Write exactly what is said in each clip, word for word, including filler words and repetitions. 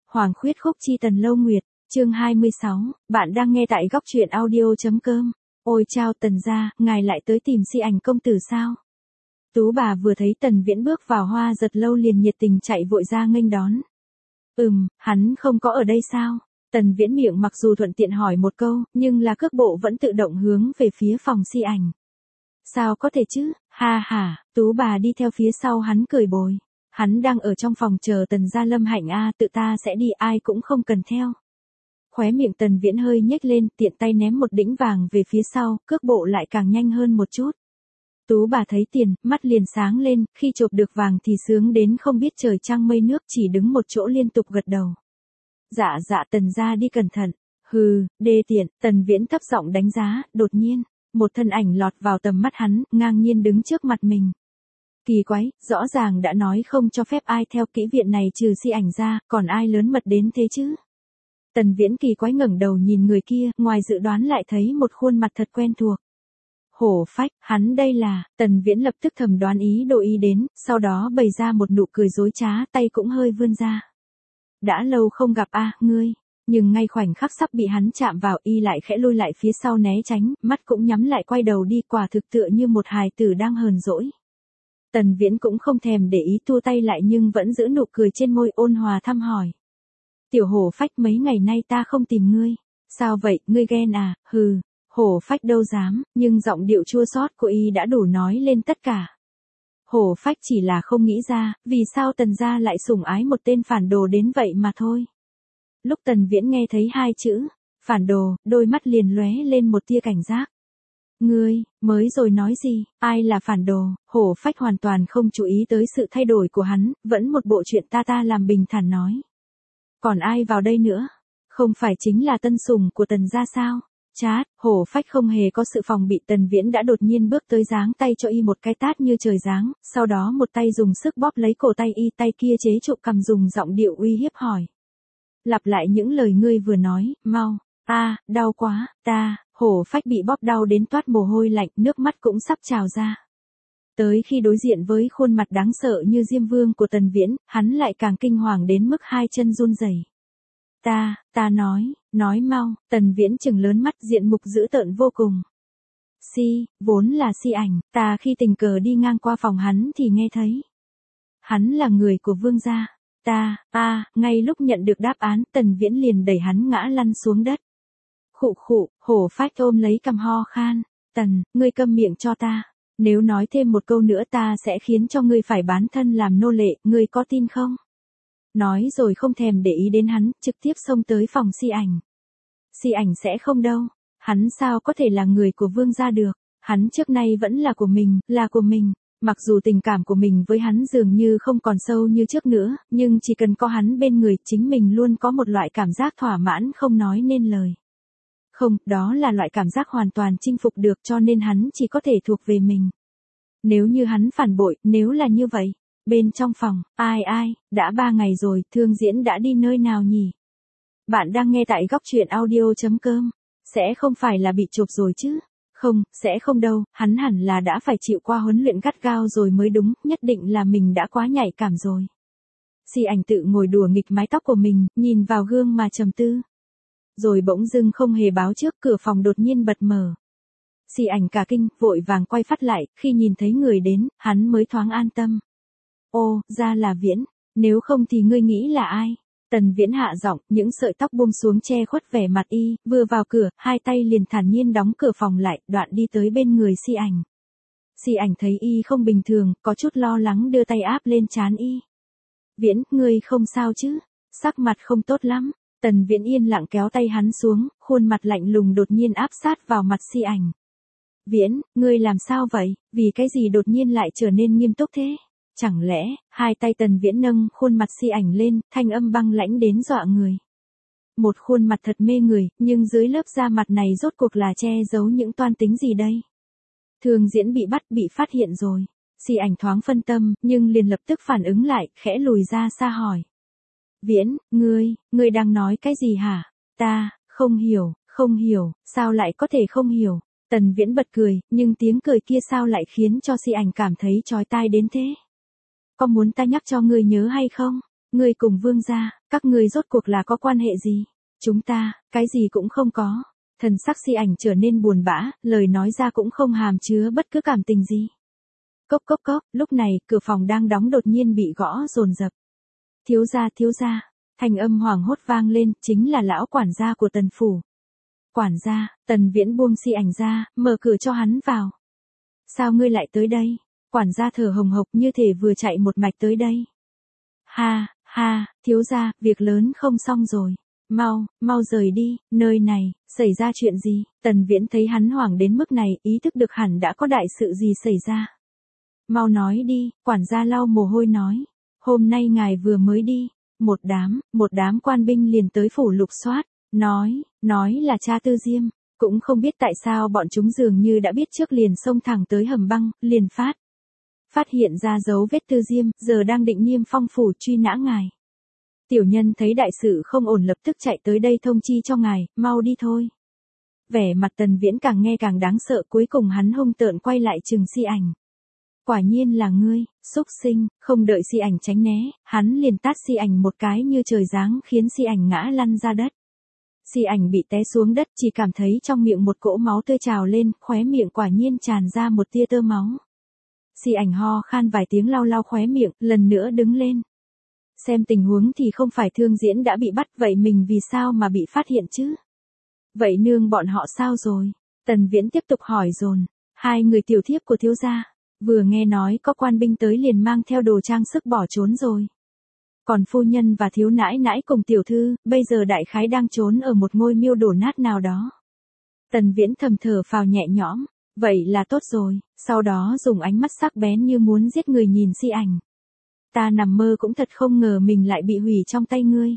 Hoàng khuyết khúc chi Tần Lâu Nguyệt, chương hai mươi sáu, bạn đang nghe tại góc truyện audio.com. Ôi chao Tần gia, ngài lại tới tìm Si Ảnh công tử sao? Tú bà vừa thấy Tần Viễn bước vào Hoa Giật Lâu liền nhiệt tình chạy vội ra nghênh đón. Ừm, hắn không có ở đây sao? Tần Viễn miệng mặc dù thuận tiện hỏi một câu, nhưng là cước bộ vẫn tự động hướng về phía phòng Si Ảnh. Sao có thể chứ, ha ha, Tú bà đi theo phía sau hắn cười bồi. Hắn đang ở trong phòng chờ Tần gia Lâm Hạnh a, tự ta sẽ đi, ai cũng không cần theo. Khóe miệng Tần Viễn hơi nhếch lên, tiện tay ném một đĩnh vàng về phía sau, cước bộ lại càng nhanh hơn một chút. Tú bà thấy tiền, mắt liền sáng lên, khi chộp được vàng thì sướng đến không biết trời trăng mây nước, chỉ đứng một chỗ liên tục gật đầu. Dạ dạ Tần gia đi cẩn thận. Hừ, đê tiện, Tần Viễn thấp giọng đánh giá, đột nhiên, một thân ảnh lọt vào tầm mắt hắn, ngang nhiên đứng trước mặt mình. Kỳ quái, rõ ràng đã nói không cho phép ai theo kỹ viện này trừ Si Ảnh ra, còn ai lớn mật đến thế chứ? Tần Viễn kỳ quái ngẩng đầu nhìn người kia, ngoài dự đoán lại thấy một khuôn mặt thật quen thuộc. Hổ Phách, hắn đây là, Tần Viễn lập tức thầm đoán ý đồ ý đến, sau đó bày ra một nụ cười dối trá, tay cũng hơi vươn ra. Đã lâu không gặp a, ngươi, nhưng ngay khoảnh khắc sắp bị hắn chạm vào y lại khẽ lui lại phía sau né tránh, mắt cũng nhắm lại quay đầu đi, quả thực tựa như một hài tử đang hờn dỗi. Tần Viễn cũng không thèm để ý tua tay lại nhưng vẫn giữ nụ cười trên môi, ôn hòa thăm hỏi. Tiểu Hổ Phách, mấy ngày nay ta không tìm ngươi. Sao vậy, ngươi ghen à? Hừ, Hổ Phách đâu dám, nhưng giọng điệu chua xót của y đã đủ nói lên tất cả. Hổ Phách chỉ là không nghĩ ra, vì sao Tần gia lại sủng ái một tên phản đồ đến vậy mà thôi. Lúc Tần Viễn nghe thấy hai chữ, phản đồ, đôi mắt liền lóe lên một tia cảnh giác. Ngươi, mới rồi nói gì, ai là phản đồ? Hổ Phách hoàn toàn không chú ý tới sự thay đổi của hắn, vẫn một bộ chuyện ta ta làm bình thản nói. Còn ai vào đây nữa? Không phải chính là tân sủng của Tần gia sao? Chát, Hổ Phách không hề có sự phòng bị, Tần Viễn đã đột nhiên bước tới giáng tay cho y một cái tát như trời giáng, sau đó một tay dùng sức bóp lấy cổ tay y, tay kia chế trụ cằm dùng giọng điệu uy hiếp hỏi. Lặp lại những lời ngươi vừa nói, mau. A, à, đau quá, ta. Hổ Phách bị bóp đau đến toát mồ hôi lạnh, nước mắt cũng sắp trào ra. Tới khi đối diện với khuôn mặt đáng sợ như Diêm Vương của Tần Viễn, hắn lại càng kinh hoàng đến mức hai chân run rẩy. Ta, ta nói, nói mau, Tần Viễn trừng lớn mắt, diện mục dữ tợn vô cùng. Si, vốn là Si Ảnh, ta khi tình cờ đi ngang qua phòng hắn thì nghe thấy. Hắn là người của Vương gia. Ta, a, à, ngay lúc nhận được đáp án, Tần Viễn liền đẩy hắn ngã lăn xuống đất. Khụ khụ, Hổ Phách ôm lấy cằm ho khan. Tần, ngươi câm miệng cho ta. Nếu nói thêm một câu nữa ta sẽ khiến cho ngươi phải bán thân làm nô lệ, ngươi có tin không? Nói rồi không thèm để ý đến hắn, trực tiếp xông tới phòng Si Ảnh. Si Ảnh sẽ không đâu. Hắn sao có thể là người của Vương gia được? Hắn trước nay vẫn là của mình, là của mình. Mặc dù tình cảm của mình với hắn dường như không còn sâu như trước nữa, nhưng chỉ cần có hắn bên người, chính mình luôn có một loại cảm giác thỏa mãn không nói nên lời. Không, đó là loại cảm giác hoàn toàn chinh phục được, cho nên hắn chỉ có thể thuộc về mình. Nếu như hắn phản bội, nếu là như vậy, bên trong phòng, ai ai, đã ba ngày rồi, Thương Diễn đã đi nơi nào nhỉ? Bạn đang nghe tại góc truyện audio.com, sẽ không phải là bị chộp rồi chứ? Không, sẽ không đâu, hắn hẳn là đã phải chịu qua huấn luyện gắt gao rồi mới đúng, nhất định là mình đã quá nhạy cảm rồi. Si Ảnh tự ngồi đùa nghịch mái tóc của mình, nhìn vào gương mà trầm tư. Rồi bỗng dưng không hề báo trước, cửa phòng đột nhiên bật mở. Si Ảnh cả kinh, vội vàng quay phát lại, khi nhìn thấy người đến, hắn mới thoáng an tâm. Ô, ra là Viễn, nếu không thì ngươi nghĩ là ai? Tần Viễn hạ giọng, những sợi tóc buông xuống che khuất vẻ mặt y, vừa vào cửa, hai tay liền thản nhiên đóng cửa phòng lại, đoạn đi tới bên người Si Ảnh. Si Ảnh thấy y không bình thường, có chút lo lắng đưa tay áp lên trán y. Viễn, ngươi không sao chứ? Sắc mặt không tốt lắm. Tần Viễn yên lặng kéo tay hắn xuống, khuôn mặt lạnh lùng đột nhiên áp sát vào mặt Si Ảnh. Viễn, ngươi làm sao vậy? Vì cái gì đột nhiên lại trở nên nghiêm túc thế? Chẳng lẽ, hai tay Tần Viễn nâng khuôn mặt Si Ảnh lên, thanh âm băng lãnh đến dọa người. Một khuôn mặt thật mê người, nhưng dưới lớp da mặt này rốt cuộc là che giấu những toan tính gì đây? Thương Diễn bị bắt, bị phát hiện rồi. Si Ảnh thoáng phân tâm, nhưng liền lập tức phản ứng lại, khẽ lùi ra xa hỏi. Viễn, ngươi, ngươi đang nói cái gì hả? Ta, không hiểu, không hiểu, sao lại có thể không hiểu? Tần Viễn bật cười, nhưng tiếng cười kia sao lại khiến cho Si Ảnh cảm thấy chói tai đến thế? Có muốn ta nhắc cho ngươi nhớ hay không? Ngươi cùng vương gia, các ngươi rốt cuộc là có quan hệ gì? Chúng ta, cái gì cũng không có. Thần sắc Si Ảnh trở nên buồn bã, lời nói ra cũng không hàm chứa bất cứ cảm tình gì. Cốc cốc cốc, lúc này, cửa phòng đang đóng đột nhiên bị gõ dồn dập. Thiếu gia, thiếu gia, thanh âm hoảng hốt vang lên, chính là lão quản gia của Tần phủ. Quản gia, Tần Viễn buông Si Ảnh ra, mở cửa cho hắn vào. Sao ngươi lại tới đây? Quản gia thở hồng hộc như thể vừa chạy một mạch tới đây. Ha, ha, thiếu gia, việc lớn không xong rồi. Mau, mau rời đi, nơi này, xảy ra chuyện gì? Tần Viễn thấy hắn hoảng đến mức này, ý thức được hẳn đã có đại sự gì xảy ra. Mau nói đi, quản gia lau mồ hôi nói. Hôm nay ngài vừa mới đi, một đám, một đám quan binh liền tới phủ lục soát, nói, nói là cha Tư Diêm, cũng không biết tại sao bọn chúng dường như đã biết trước liền xông thẳng tới hầm băng, liền phát. Phát hiện ra dấu vết Tư Diêm, giờ đang định Niêm Phong phủ truy nã ngài. Tiểu nhân thấy đại sự không ổn lập tức chạy tới đây thông chi cho ngài, mau đi thôi. Vẻ mặt Tần Viễn càng nghe càng đáng sợ, cuối cùng hắn hung tợn quay lại trừng Si Ảnh. Quả nhiên là ngươi, xúc sinh, không đợi Si Ảnh tránh né, hắn liền tát Si Ảnh một cái như trời giáng khiến Si Ảnh ngã lăn ra đất. Si Ảnh bị té xuống đất, chỉ cảm thấy trong miệng một cỗ máu tươi trào lên, khóe miệng quả nhiên tràn ra một tia tơ máu. Si Ảnh ho khan vài tiếng lau lau khóe miệng, lần nữa đứng lên. Xem tình huống thì không phải Thương Diễn đã bị bắt, vậy mình vì sao mà bị phát hiện chứ? Vậy nương bọn họ sao rồi? Tần Viễn tiếp tục hỏi dồn. Hai người tiểu thiếp của thiếu gia, vừa nghe nói có quan binh tới liền mang theo đồ trang sức bỏ trốn rồi. Còn phu nhân và thiếu nãi nãi cùng tiểu thư, bây giờ đại khái đang trốn ở một ngôi miêu đổ nát nào đó. Tần Viễn thầm thở phào nhẹ nhõm, vậy là tốt rồi, sau đó dùng ánh mắt sắc bén như muốn giết người nhìn Si Ảnh. Ta nằm mơ cũng thật không ngờ mình lại bị hủy trong tay ngươi.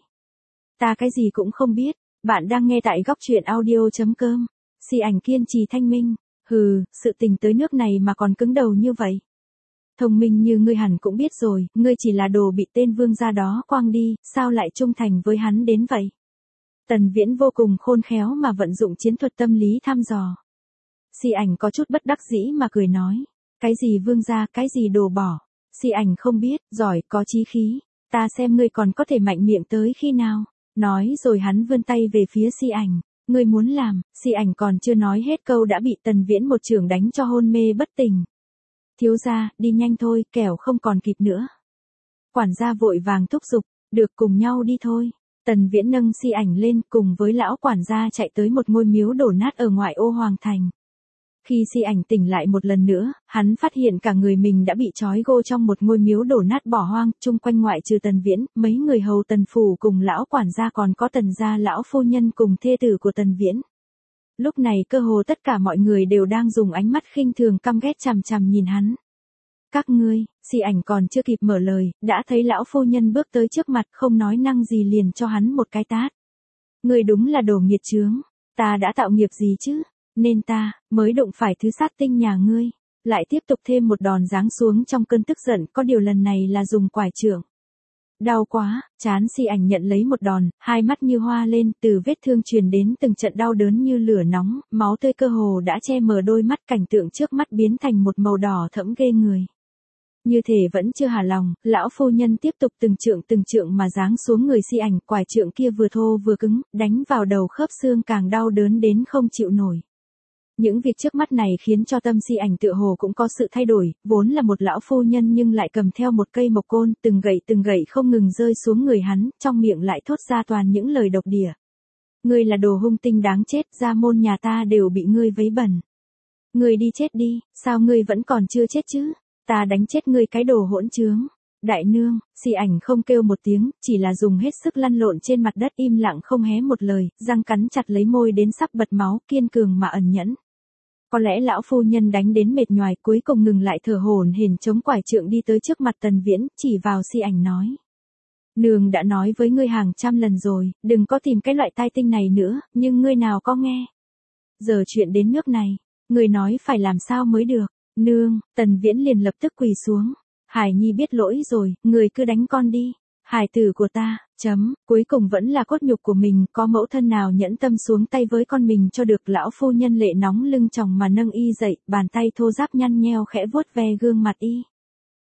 Ta cái gì cũng không biết, bạn đang nghe tại góc truyện audio chấm com. Si Ảnh kiên trì thanh minh, hừ, sự tình tới nước này mà còn cứng đầu như vậy. Thông minh như ngươi hẳn cũng biết rồi, ngươi chỉ là đồ bị tên vương gia đó quăng đi, sao lại trung thành với hắn đến vậy? Tần Viễn vô cùng khôn khéo mà vận dụng chiến thuật tâm lý thăm dò. Si Ảnh có chút bất đắc dĩ mà cười nói, cái gì vương gia, cái gì đồ bỏ. Si Ảnh không biết, giỏi, có chí khí, ta xem ngươi còn có thể mạnh miệng tới khi nào. Nói rồi hắn vươn tay về phía Si Ảnh, ngươi muốn làm, Si Ảnh còn chưa nói hết câu đã bị Tần Viễn một chưởng đánh cho hôn mê bất tỉnh. Thiếu gia, đi nhanh thôi, kẻo không còn kịp nữa. Quản gia vội vàng thúc giục, được cùng nhau đi thôi. Tần Viễn nâng Si Ảnh lên cùng với lão quản gia chạy tới một ngôi miếu đổ nát ở ngoại ô Hoàng Thành. Khi Si Ảnh tỉnh lại một lần nữa, hắn phát hiện cả người mình đã bị trói gô trong một ngôi miếu đổ nát bỏ hoang, chung quanh ngoại trừ Tần Viễn, mấy người hầu Tần phủ cùng lão quản gia còn có Tần gia lão phu nhân cùng thê tử của Tần Viễn. Lúc này cơ hồ tất cả mọi người đều đang dùng ánh mắt khinh thường căm ghét chằm chằm nhìn hắn. Các ngươi, Si Ảnh còn chưa kịp mở lời, đã thấy lão phu nhân bước tới trước mặt không nói năng gì liền cho hắn một cái tát. Ngươi đúng là đồ nghiệt chướng, ta đã tạo nghiệp gì chứ? Nên ta, mới đụng phải thứ sát tinh nhà ngươi. Lại tiếp tục thêm một đòn giáng xuống trong cơn tức giận, có điều lần này là dùng quải trượng. Đau quá, chán Si Ảnh nhận lấy một đòn, hai mắt như hoa lên, từ vết thương truyền đến từng trận đau đớn như lửa nóng, máu tươi cơ hồ đã che mờ đôi mắt, cảnh tượng trước mắt biến thành một màu đỏ thẫm ghê người. Như thể vẫn chưa hả lòng, lão phu nhân tiếp tục từng trượng từng trượng mà giáng xuống người Si Ảnh, quải trượng kia vừa thô vừa cứng, đánh vào đầu khớp xương càng đau đớn đến không chịu nổi. Những việc trước mắt này khiến cho tâm Si Ảnh tựa hồ cũng có sự thay đổi, vốn là một lão phu nhân nhưng lại cầm theo một cây mộc côn, từng gậy từng gậy không ngừng rơi xuống người hắn, trong miệng lại thốt ra toàn những lời độc địa. Ngươi là đồ hung tinh đáng chết, gia môn nhà ta đều bị ngươi vấy bẩn. Ngươi đi chết đi, sao ngươi vẫn còn chưa chết chứ? Ta đánh chết ngươi cái đồ hỗn trướng. Đại nương, Si Ảnh không kêu một tiếng, chỉ là dùng hết sức lăn lộn trên mặt đất im lặng không hé một lời, răng cắn chặt lấy môi đến sắp bật máu, kiên cường mà ẩn nhẫn. Có lẽ lão phu nhân đánh đến mệt nhoài cuối cùng ngừng lại thở hổn hển chống quải trượng đi tới trước mặt Tần Viễn, chỉ vào Si Ảnh nói. Nương đã nói với ngươi hàng trăm lần rồi, đừng có tìm cái loại tai tinh này nữa, nhưng ngươi nào có nghe. Giờ chuyện đến nước này, ngươi nói phải làm sao mới được. Nương, Tần Viễn liền lập tức quỳ xuống. Hải Nhi biết lỗi rồi, người cứ đánh con đi. Hải tử của ta, chấm, cuối cùng vẫn là cốt nhục của mình, có mẫu thân nào nhẫn tâm xuống tay với con mình cho được. Lão phu nhân lệ nóng lưng tròng mà nâng y dậy, bàn tay thô ráp nhăn nheo khẽ vuốt ve gương mặt y.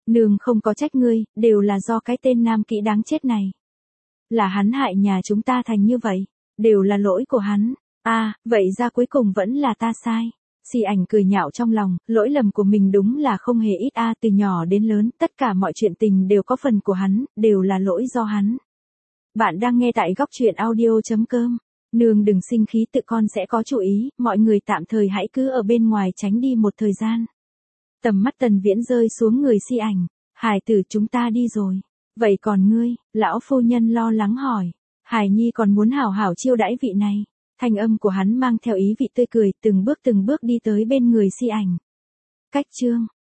Nương không có trách ngươi, đều là do cái tên nam kỹ đáng chết này. Là hắn hại nhà chúng ta thành như vậy, đều là lỗi của hắn. À, vậy ra cuối cùng vẫn là ta sai. Si ảnh cười nhạo trong lòng, lỗi lầm của mình đúng là không hề ít a, từ nhỏ đến lớn, tất cả mọi chuyện tình đều có phần của hắn, đều là lỗi do hắn. Bạn đang nghe tại góc truyện audio.com. Nương đừng sinh khí, tự con sẽ có chủ ý, mọi người tạm thời hãy cứ ở bên ngoài tránh đi một thời gian. Tầm mắt Tần Viễn rơi xuống người Si ảnh. Hải tử, chúng ta đi rồi. Vậy còn ngươi? Lão phu nhân lo lắng hỏi. Hải nhi còn muốn hảo hảo chiêu đãi vị này. Thanh âm của hắn mang theo ý vị tươi cười, từng bước từng bước đi tới bên người Si ảnh. Cách chương